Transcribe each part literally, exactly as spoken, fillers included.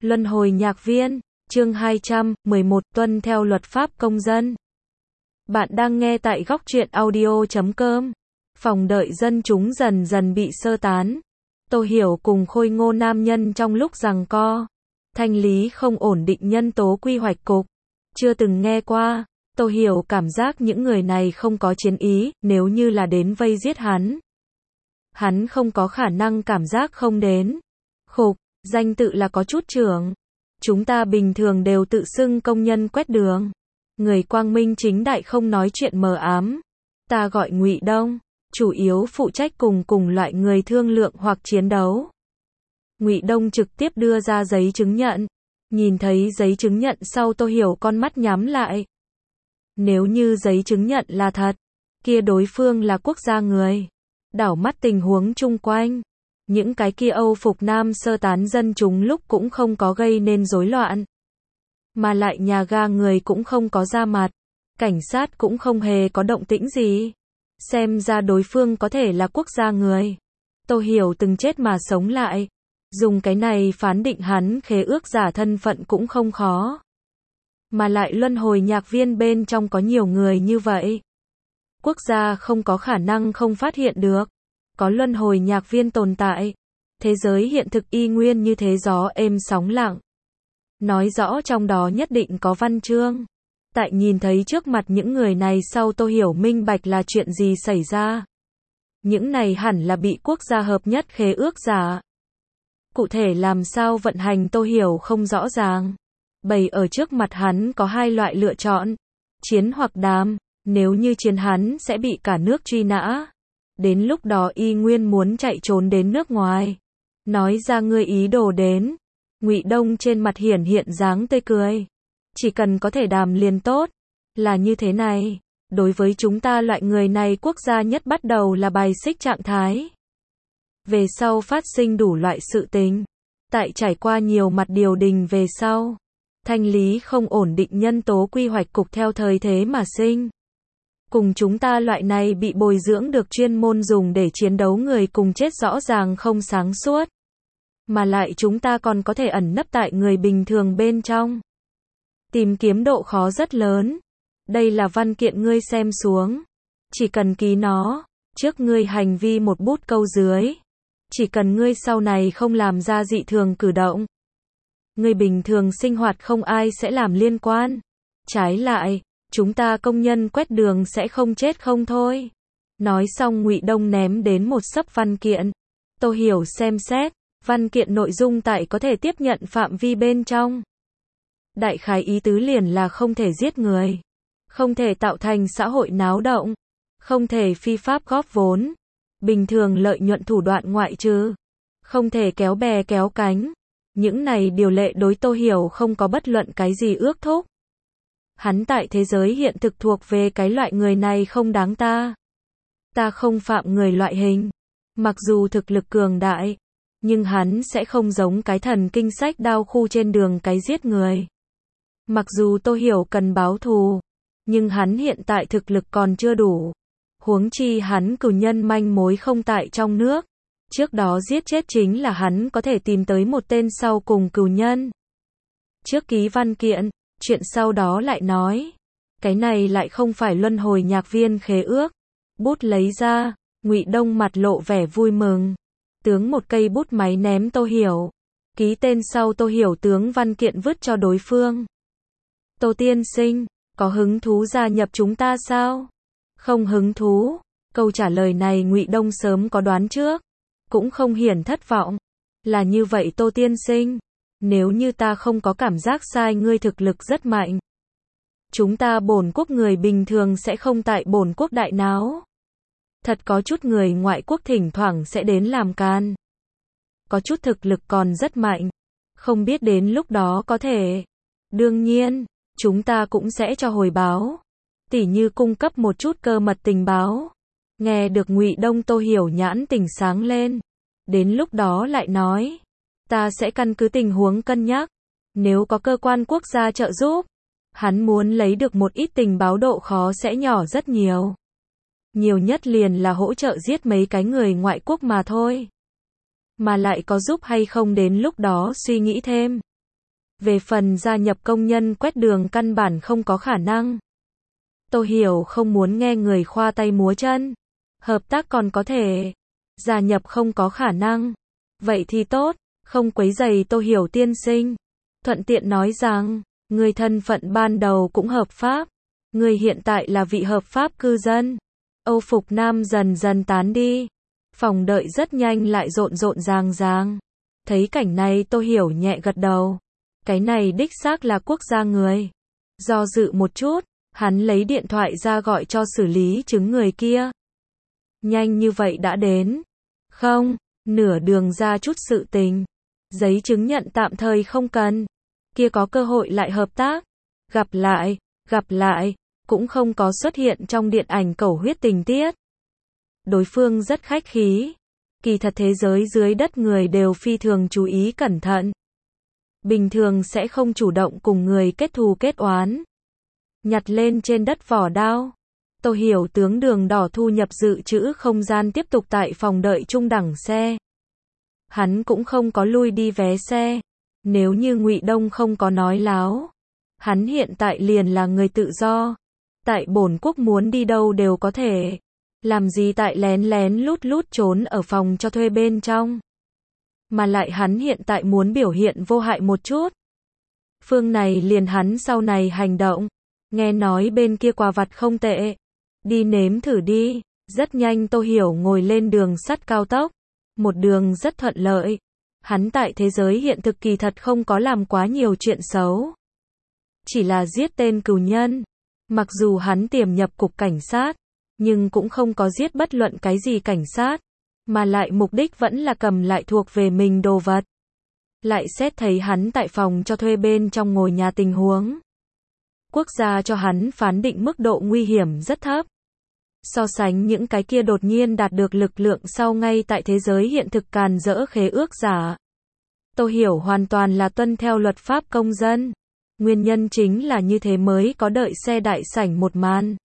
Luân hồi nhạc viên, chương hai trăm mười một tuân theo luật pháp công dân. Bạn đang nghe tại góc truyện audio chấm com. Phòng đợi dân chúng dần dần bị sơ tán. Tô Hiểu cùng khôi ngô nam nhân trong lúc giằng co. Thanh lý không ổn định nhân tố quy hoạch cục. Chưa từng nghe qua. Tô Hiểu cảm giác những người này không có chiến ý, nếu như là đến vây giết hắn. Hắn không có khả năng cảm giác không đến. Khục, danh tự là có chút trưởng. Chúng ta bình thường đều tự xưng công nhân quét đường. Người quang minh chính đại không nói chuyện mờ ám. Ta gọi Ngụy Đông, chủ yếu phụ trách cùng cùng loại người thương lượng hoặc chiến đấu. Ngụy Đông trực tiếp đưa ra giấy chứng nhận. Nhìn thấy giấy chứng nhận sau Tô Hiểu con mắt nhắm lại. Nếu như giấy chứng nhận là thật, kia đối phương là quốc gia người. Đảo mắt tình huống chung quanh. Những cái kia Âu phục nam sơ tán dân chúng lúc cũng không có gây nên rối loạn. Mà lại nhà ga người cũng không có ra mặt. Cảnh sát cũng không hề có động tĩnh gì. Xem ra đối phương có thể là quốc gia người. Tô Hiểu từng chết mà sống lại. Dùng cái này phán định hắn khế ước giả thân phận cũng không khó. Mà lại luân hồi nhạc viên bên trong có nhiều người như vậy. Quốc gia không có khả năng không phát hiện được. Có luân hồi nhạc viên tồn tại. Thế giới hiện thực y nguyên như thế gió êm sóng lặng. Nói rõ trong đó nhất định có văn chương. Tại nhìn thấy trước mặt những người này sau Tô Hiểu minh bạch là chuyện gì xảy ra. Những này hẳn là bị quốc gia hợp nhất khế ước giả. Cụ thể làm sao vận hành Tô Hiểu không rõ ràng. Bày ở trước mặt hắn có hai loại lựa chọn. Chiến hoặc đàm. Nếu như chiến hắn sẽ bị cả nước truy nã. Đến lúc đó y nguyên muốn chạy trốn đến nước ngoài. Nói ra ngươi ý đồ đến. Ngụy Đông trên mặt hiển hiện dáng tươi cười. Chỉ cần có thể đàm liền tốt. Là như thế này. Đối với chúng ta loại người này quốc gia nhất bắt đầu là bài xích trạng thái. Về sau phát sinh đủ loại sự tình. Tại trải qua nhiều mặt điều đình về sau. Thanh lý không ổn định nhân tố quy hoạch cục theo thời thế mà sinh. Cùng chúng ta loại này bị bồi dưỡng được chuyên môn dùng để chiến đấu người cùng chết rõ ràng không sáng suốt. Mà lại chúng ta còn có thể ẩn nấp tại người bình thường bên trong. Tìm kiếm độ khó rất lớn. Đây là văn kiện ngươi xem xuống. Chỉ cần ký nó, trước ngươi hành vi một bút câu dưới. Chỉ cần ngươi sau này không làm ra dị thường cử động. Ngươi bình thường sinh hoạt không ai sẽ làm liên quan. Trái lại, chúng ta công nhân quét đường sẽ không chết không thôi. Nói xong Ngụy Đông ném đến một xấp văn kiện. Tô Hiểu xem xét, văn kiện nội dung tại có thể tiếp nhận phạm vi bên trong. Đại khái ý tứ liền là không thể giết người. Không thể tạo thành xã hội náo động. Không thể phi pháp góp vốn. Bình thường lợi nhuận thủ đoạn ngoại trừ. Không thể kéo bè kéo cánh. Những này điều lệ đối Tô Hiểu không có bất luận cái gì ước thúc. Hắn tại thế giới hiện thực thuộc về cái loại người này không đáng ta. Ta không phạm người loại hình. Mặc dù thực lực cường đại. Nhưng hắn sẽ không giống cái thần kinh sách đao khu trên đường cái giết người. Mặc dù Tô Hiểu cần báo thù. Nhưng hắn hiện tại thực lực còn chưa đủ. Huống chi hắn cửu nhân manh mối không tại trong nước. Trước đó giết chết chính là hắn có thể tìm tới một tên sau cùng cửu nhân. Trước ký văn kiện, chuyện sau đó lại nói. Cái này lại không phải luân hồi nhạc viên khế ước. Bút lấy ra, Ngụy Đông mặt lộ vẻ vui mừng. Tướng một cây bút máy ném Tô Hiểu. Ký tên sau Tô Hiểu tướng văn kiện vứt cho đối phương. Tô tiên sinh, có hứng thú gia nhập chúng ta sao? Không hứng thú. Câu trả lời này Ngụy Đông sớm có đoán trước. Cũng không hiển thất vọng. Là như vậy Tô tiên sinh. Nếu như ta không có cảm giác sai ngươi thực lực rất mạnh. Chúng ta bổn quốc người bình thường sẽ không tại bổn quốc đại náo. Thật có chút người ngoại quốc thỉnh thoảng sẽ đến làm can. Có chút thực lực còn rất mạnh. Không biết đến lúc đó có thể. Đương nhiên, chúng ta cũng sẽ cho hồi báo. Tỉ như cung cấp một chút cơ mật tình báo. Nghe được Ngụy Đông Tô Hiểu nhãn tỉnh sáng lên. Đến lúc đó lại nói. Ta sẽ căn cứ tình huống cân nhắc. Nếu có cơ quan quốc gia trợ giúp. Hắn muốn lấy được một ít tình báo độ khó sẽ nhỏ rất nhiều. Nhiều nhất liền là hỗ trợ giết mấy cái người ngoại quốc mà thôi. Mà lại có giúp hay không đến lúc đó suy nghĩ thêm. Về phần gia nhập công nhân quét đường căn bản không có khả năng. Tô Hiểu không muốn nghe người khoa tay múa chân. Hợp tác còn có thể. Gia nhập không có khả năng. Vậy thì tốt, không quấy rầy Tô Hiểu tiên sinh. Thuận tiện nói rằng, người thân phận ban đầu cũng hợp pháp. Người hiện tại là vị hợp pháp cư dân. Âu phục nam dần dần tán đi. Phòng đợi rất nhanh lại rộn rộn ràng ràng. Thấy cảnh này Tô Hiểu nhẹ gật đầu. Cái này đích xác là quốc gia người. Do dự một chút, hắn lấy điện thoại ra gọi cho xử lý chứng người kia. Nhanh như vậy đã đến. Không, nửa đường ra chút sự tình. Giấy chứng nhận tạm thời không cần. Kia có cơ hội lại hợp tác. Gặp lại, gặp lại, cũng không có xuất hiện trong điện ảnh cầu huyết tình tiết. Đối phương rất khách khí. Kỳ thật thế giới dưới đất người đều phi thường chú ý cẩn thận. Bình thường sẽ không chủ động cùng người kết thù kết oán. Nhặt lên trên đất vỏ đao. Tô Hiểu tướng đường đỏ thu nhập dự trữ không gian tiếp tục tại phòng đợi trung đẳng xe. Hắn cũng không có lui đi vé xe. Nếu như Ngụy Đông không có nói láo. Hắn hiện tại liền là người tự do. Tại bổn quốc muốn đi đâu đều có thể. Làm gì tại lén lén lút lút trốn ở phòng cho thuê bên trong. Mà lại hắn hiện tại muốn biểu hiện vô hại một chút. Phương này liền hắn sau này hành động. Nghe nói bên kia quà vặt không tệ. Đi nếm thử đi. Rất nhanh Tô Hiểu ngồi lên đường sắt cao tốc. Một đường rất thuận lợi. Hắn tại thế giới hiện thực kỳ thật không có làm quá nhiều chuyện xấu. Chỉ là giết tên cừu nhân. Mặc dù hắn tiềm nhập cục cảnh sát, nhưng cũng không có giết bất luận cái gì cảnh sát. Mà lại mục đích vẫn là cầm lại thuộc về mình đồ vật. Lại xét thấy hắn tại phòng cho thuê bên trong ngồi nhà tình huống. Quốc gia cho hắn phán định mức độ nguy hiểm rất thấp. So sánh những cái kia đột nhiên đạt được lực lượng sau ngay tại thế giới hiện thực càn rỡ khế ước giả. Tô Hiểu hoàn toàn là tuân theo luật pháp công dân. Nguyên nhân chính là như thế mới có đợi xe đại sảnh một màn.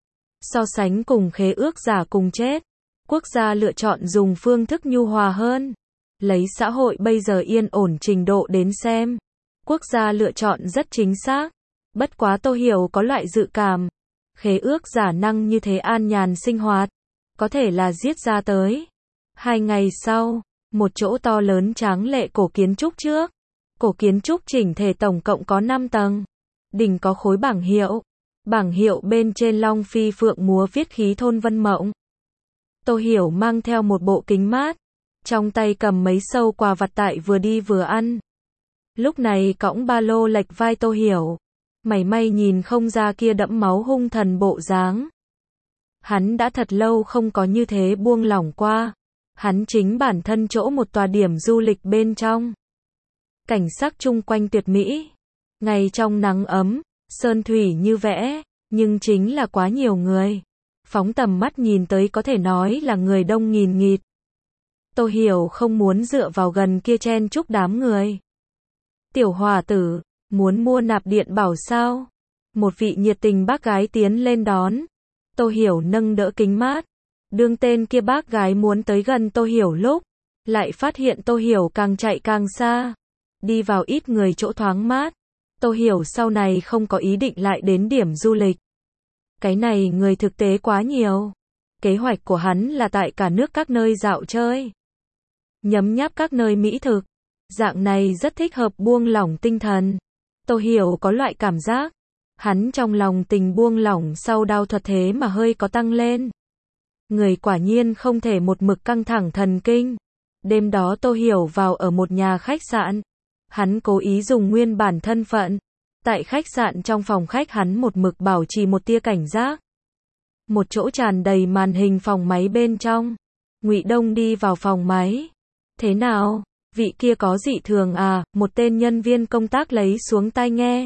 So sánh cùng khế ước giả cùng chết. Quốc gia lựa chọn dùng phương thức nhu hòa hơn. Lấy xã hội bây giờ yên ổn trình độ đến xem. Quốc gia lựa chọn rất chính xác. Bất quá Tô Hiểu có loại dự cảm. Khế ước giả năng như thế an nhàn sinh hoạt. Có thể là giết ra tới. Hai ngày sau, một chỗ to lớn tráng lệ cổ kiến trúc trước. Cổ kiến trúc chỉnh thể tổng cộng có năm tầng. Đỉnh có khối bảng hiệu. Bảng hiệu bên trên long phi phượng múa viết khí thôn vân mộng. Tô Hiểu mang theo một bộ kính mát. Trong tay cầm mấy sâu quà vặt tại vừa đi vừa ăn. Lúc này cõng ba lô lệch vai Tô Hiểu. Mảy may nhìn không ra kia đẫm máu hung thần bộ dáng. Hắn đã thật lâu không có như thế buông lỏng qua. Hắn chính bản thân chỗ một tòa điểm du lịch bên trong. Cảnh sắc chung quanh tuyệt mỹ. Ngày trong nắng ấm, sơn thủy như vẽ, nhưng chính là quá nhiều người. Phóng tầm mắt nhìn tới có thể nói là người đông nghìn nghịt. Tô Hiểu không muốn dựa vào gần kia chen chúc đám người. Tiểu hòa tử, muốn mua nạp điện bảo sao? Một vị nhiệt tình bác gái tiến lên đón. Tô Hiểu nâng đỡ kính mát. Đương tên kia bác gái muốn tới gần Tô Hiểu lúc, lại phát hiện Tô Hiểu càng chạy càng xa. Đi vào ít người chỗ thoáng mát. Tô Hiểu sau này không có ý định lại đến điểm du lịch. Cái này người thực tế quá nhiều. Kế hoạch của hắn là tại cả nước các nơi dạo chơi. Nhấm nháp các nơi mỹ thực. Dạng này rất thích hợp buông lỏng tinh thần. Tô Hiểu có loại cảm giác. Hắn trong lòng tình buông lỏng sau đau thuật thế mà hơi có tăng lên. Người quả nhiên không thể một mực căng thẳng thần kinh. Đêm đó Tô Hiểu vào ở một nhà khách sạn. Hắn cố ý dùng nguyên bản thân phận. Tại khách sạn trong phòng khách hắn một mực bảo trì một tia cảnh giác. Một chỗ tràn đầy màn hình phòng máy bên trong. Ngụy Đông đi vào phòng máy. Thế nào? Vị kia có dị thường à? Một tên nhân viên công tác lấy xuống tai nghe.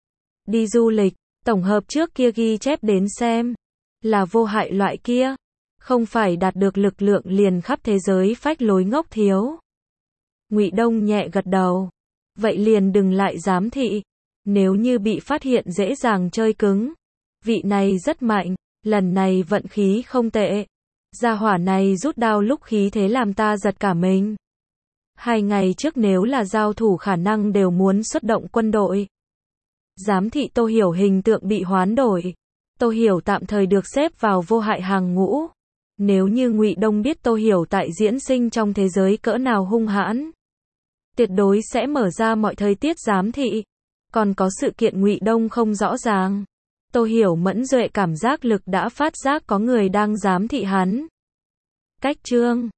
Đi du lịch, tổng hợp trước kia ghi chép đến xem. Là vô hại loại kia. Không phải đạt được lực lượng liền khắp thế giới phách lối ngốc thiếu. Ngụy Đông nhẹ gật đầu. Vậy liền đừng lại giám thị. Nếu như bị phát hiện dễ dàng chơi cứng. Vị này rất mạnh, lần này vận khí không tệ. Gia hỏa này rút đao lúc khí thế làm ta giật cả mình. Hai ngày trước nếu là giao thủ khả năng đều muốn xuất động quân đội. Giám thị Tô Hiểu hình tượng bị hoán đổi. Tô Hiểu tạm thời được xếp vào vô hại hàng ngũ. Nếu như Ngụy Đông biết Tô Hiểu tại diễn sinh trong thế giới cỡ nào hung hãn, tuyệt đối sẽ mở ra mọi thời tiết giám thị. Còn có sự kiện Ngụy Đông không rõ ràng. Tô Hiểu mẫn duệ cảm giác lực đã phát giác có người đang giám thị hắn. Cách chương